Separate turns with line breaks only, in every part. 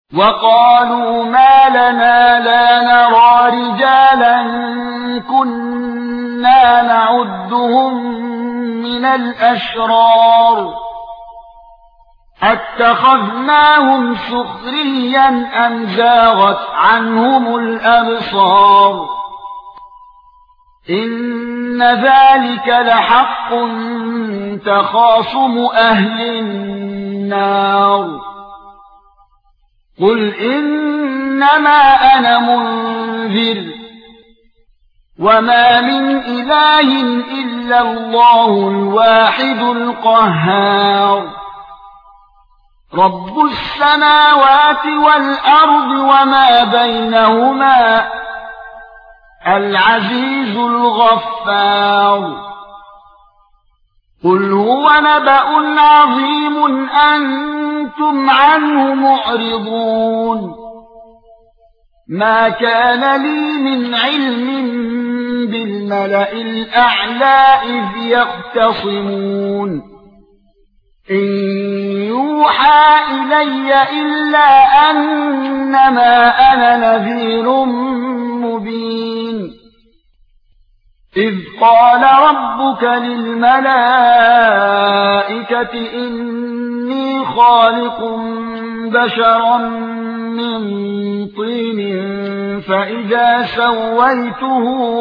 وقالوا ما لنا لا نرى رجالا كنا نعدهم من الأشرار اتخذناهم سخريا أم زاغت عنهم الأبصار إن ذلك لحق تخاصم أهل النار قل إنما أنا منذر وما من إله إلا الله الواحد القهار رب السماوات والأرض وما بينهما العزيز الغفار قل هو نبأ عظيم أنتم عنه معرضون ما كان لي من علم بالملأ الأعلى إذ يختصمون إن يوحى إلي إلا أنما أنا نذير مبين إذ قال ربك للملائكة إني خالق بشرا من طين فإذا سويته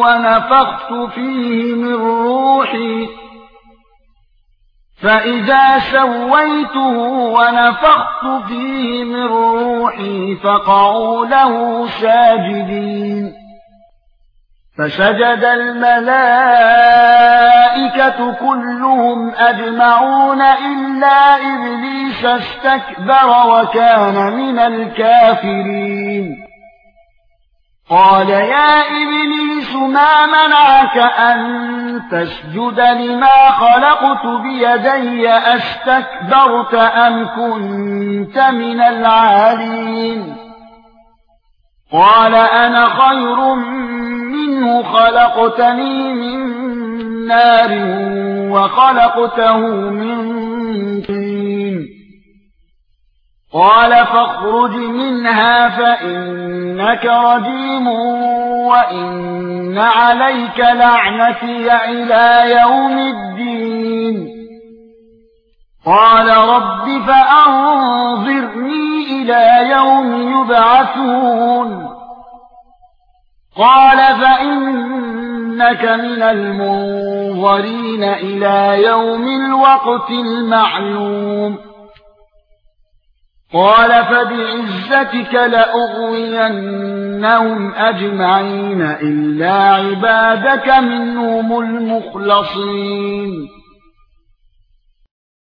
ونفخت فيه من روحي فقعوا له ساجدين فسجد الملائكة كلهم أجمعون إلا إبليس استكبر وكان من الكافرين قال يا إبليس ما منعك أن تسجد لما خلقت بيدي أستكبرت أم كنت من العالين قال أنا خير منه خلقتني من نار وخلقته من طين قال فاخرج منها فإنك رجيم وإن عليك لعنتي إلى يوم الدين قال رب فأنظرني إلى يوم يبعثون قال فإنك من المنظرين إلى يوم الوقت المعلوم قال فبعزتك لأغوينهم أجمعين إلا عبادك منهم المخلصين